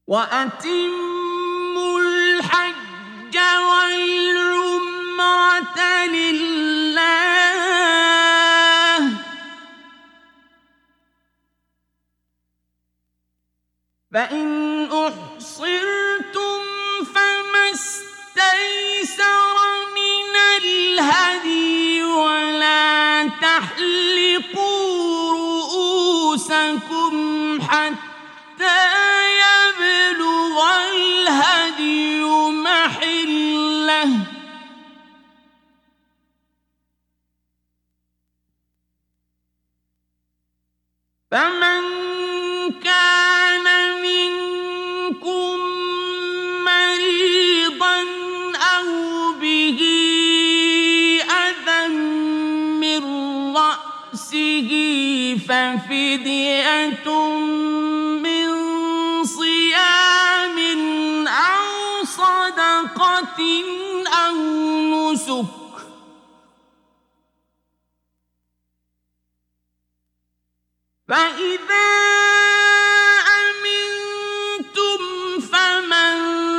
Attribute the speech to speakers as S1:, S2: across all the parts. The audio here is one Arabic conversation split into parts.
S1: وأتموا الحج والعمرة لله فإن أحصرتم فما استيسر من الهدي ولا تحلقوا رؤوسكم حتى يبلغ الهدي محله فمن كان منكم مريضا أو به أذى من رأسه ففدية من صيام أو صدقة أو نسك فإذا أمنتم فمن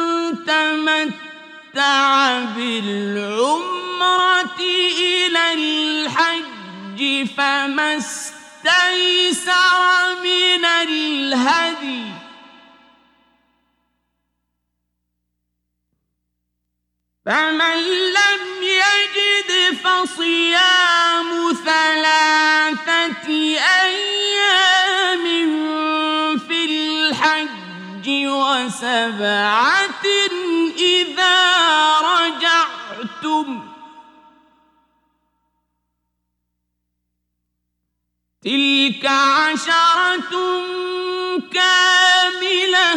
S1: تمتع بالعمرة إلى الحج فما استيسر من الهدي فمن لم يجد فصيام 3 أيام في الحج و7 إذا رجعتم تلك 10 كاملة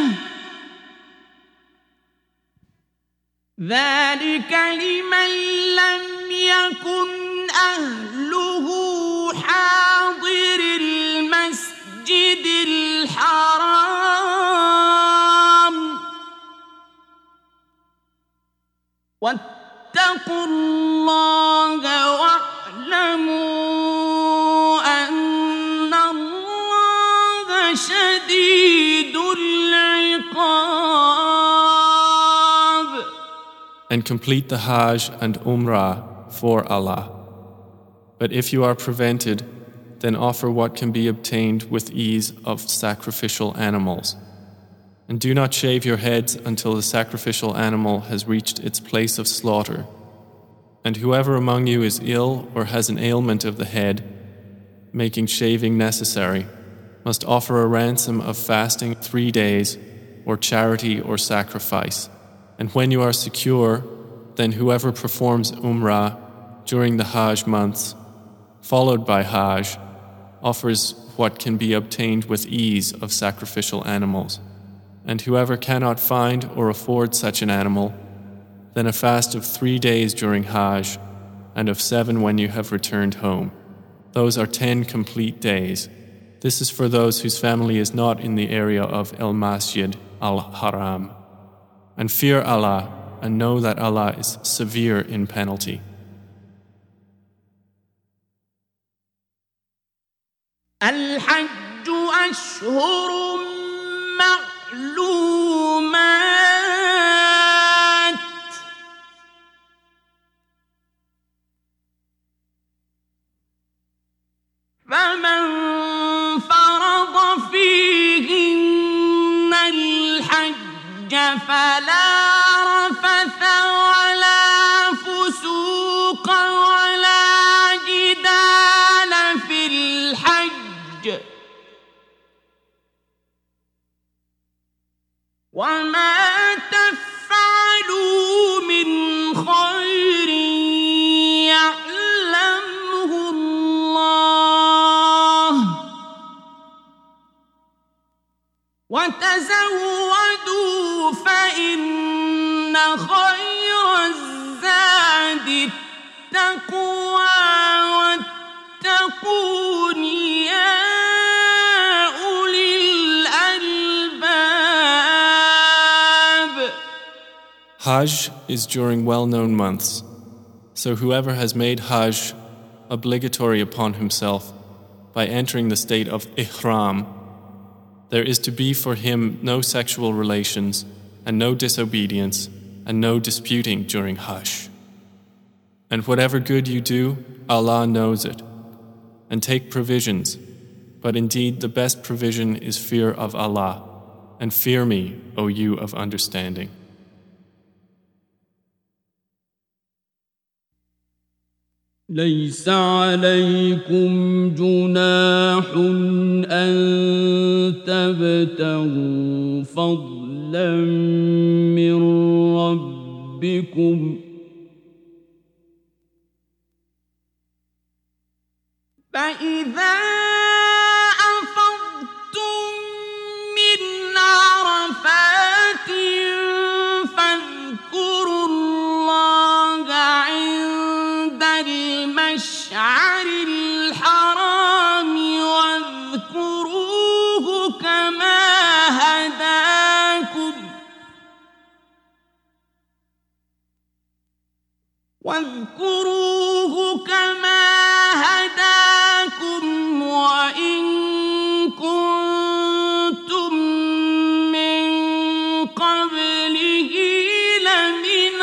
S1: ذلك لمن لم يكن أهله حاضر المسجد الحرام واتقوا الله واعلموا أن الله شديد العقاب.
S2: And complete the Hajj and Umrah for Allah. But if you are prevented, then offer what can be obtained with ease of sacrificial animals. And do not shave your heads until the sacrificial animal has reached its place of slaughter. And whoever among you is ill or has an ailment of the head, making shaving necessary, must offer a ransom of fasting 3 days, or charity or sacrifice. And when you are secure, then whoever performs Umrah during the Hajj months, followed by Hajj, offers what can be obtained with ease of sacrificial animals. And whoever cannot find or afford such an animal, then a fast of 3 days during Hajj, and of 7 when you have returned home. Those are 10 complete days. This is for those whose family is not in the area of El Masjid al-Haram. And fear Allah, and know that Allah is severe in penalty.
S1: الحج أشهر معلومات فمن فرض فيهن الحج فلا رفث ولا فسوق ولا جدال في الحج وما تفعلوا من خير يعلمه الله وتزودوا فإن خير الزاد التقوى واتقون يا أولي الألباب.
S2: Hajj is during well-known months, so whoever has made Hajj obligatory upon himself by entering the state of Ihram There is to be for him no sexual relations, and no disobedience, and no disputing during Hajj. And whatever good you do, Allah knows it. And take provisions, but indeed the best provision is fear of Allah, and fear me, O you of understanding.
S1: ليس عليكم جناح أن تبتغوا فضلا من ربكم فإذا أفضتم من عرفات فاذكروا الله عند المشعر الحرام واذكروه كما هداكم وإن كنتم من قبله لمن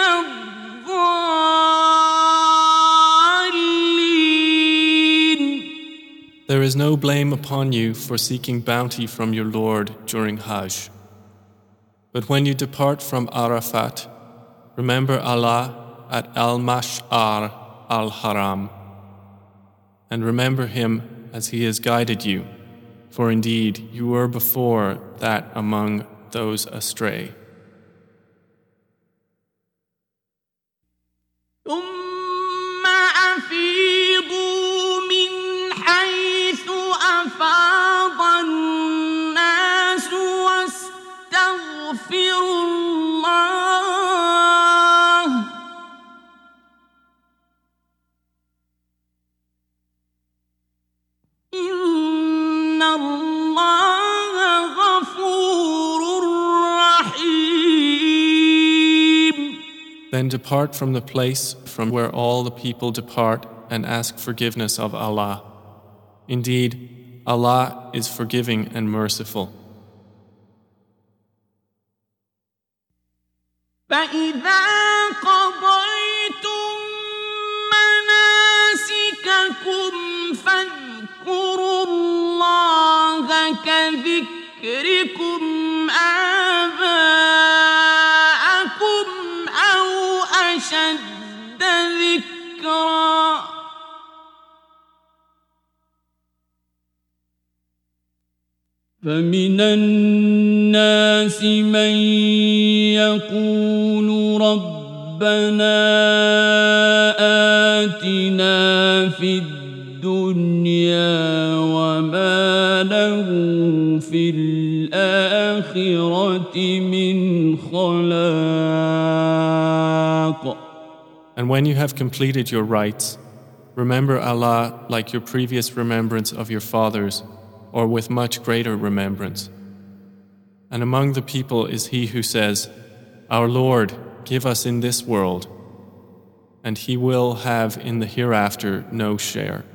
S1: الضالين.
S2: There is no blame upon you for seeking bounty from your Lord during Hajj. But when you depart from Arafat, remember Allah at Al-Mash'ar Al-Haram, and remember Him as He has guided you, for indeed you were before that among those astray.
S1: ثم أفيضوا من حيث أفاض الناس واستغفروا الله إن الله غفور رحيم.
S2: Then depart from the place from where all the people depart and ask forgiveness of Allah. Indeed, Allah is forgiving and merciful.
S1: فإذا قضيتم مناسككم فاذكروا الله كذكركم آباءكم أو أشد ذكرا فمن الناس من يقول ربنا آتنا في الدنيا وما له في الآخرة من خلاق.
S2: And when you have completed your rites, remember Allah like your previous remembrance of your fathers, or with much greater remembrance. And among the people is he who says, Our Lord, give us in this world, and he will have in the hereafter no share.